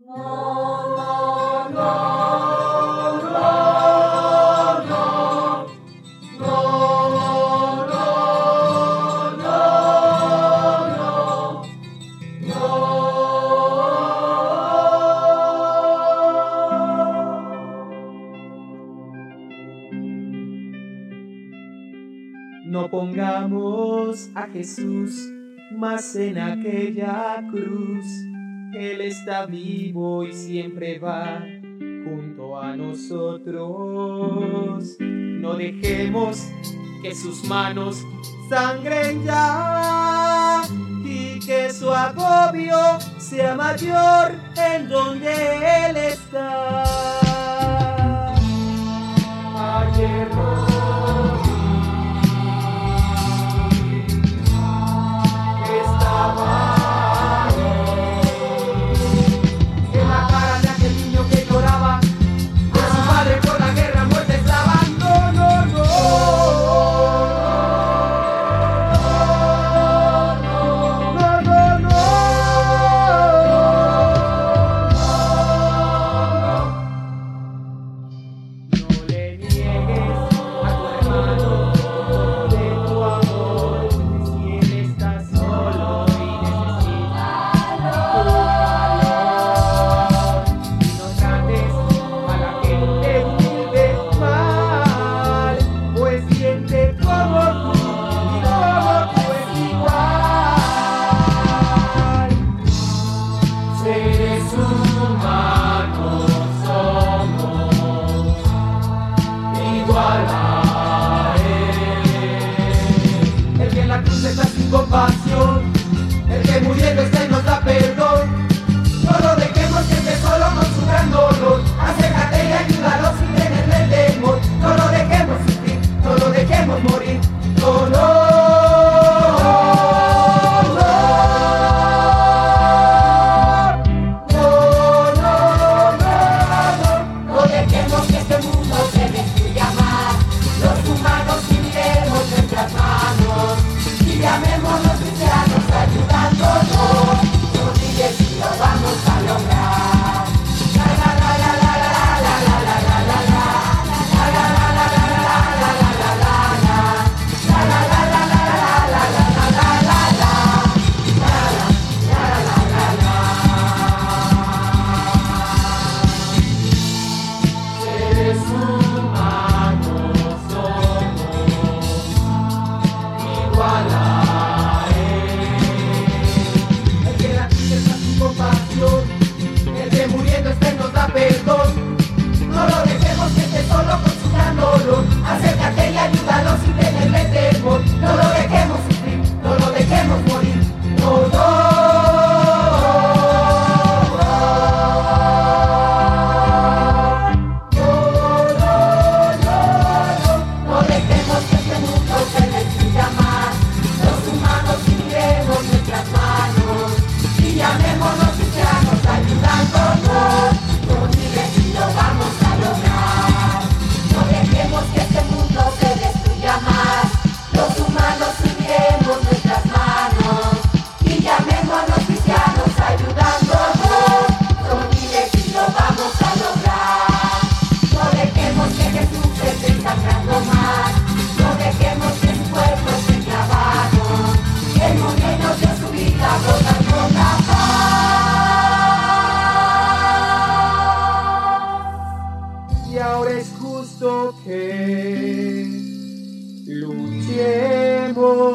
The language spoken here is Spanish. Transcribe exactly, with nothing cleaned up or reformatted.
No, no, no, no, no, no, no, no, no. No pongamos a Jesús más en aquella cruz. Él está vivo y siempre va junto a nosotros. No dejemos que sus manos sangren ya y que su agobio sea mayor en donde Él está. Ayer lo vi, estaba compasión, el que muriendo está y nos da perdón. No lo dejemos que esté solo con su gran dolor. Acércate y ayúdalo sin tenerle temor. No lo dejemos sufrir, no lo dejemos morir. No, no. Llamémonos cristianos ayudándonos, no digas si lo vamos a lograr. La la la la la la la la la la la la la la la la la la la seres humanos somos igual a el que muriendo este nos da perdón. No lo dejemos que esté solo con su gran dolor. Acércate y ayúdalo sin tenerle temor. No lo dejemos sufrir, no lo dejemos morir. No, no. Llamémonos cristianos ayudándonos, no digas si lo vamos a lograr. No dejemos que este mundo se destruya más. Los humanos uniremos nuestras manos y llamémonos cristianos ayudándonos. No digas si lo vamos a lograr. No dejemos que Jesús se esté sangrando más. No dejemos que su cuerpo esté clavado. Él murió y nos dio su vida por darnos la paz. Y ahora es justo que luchemos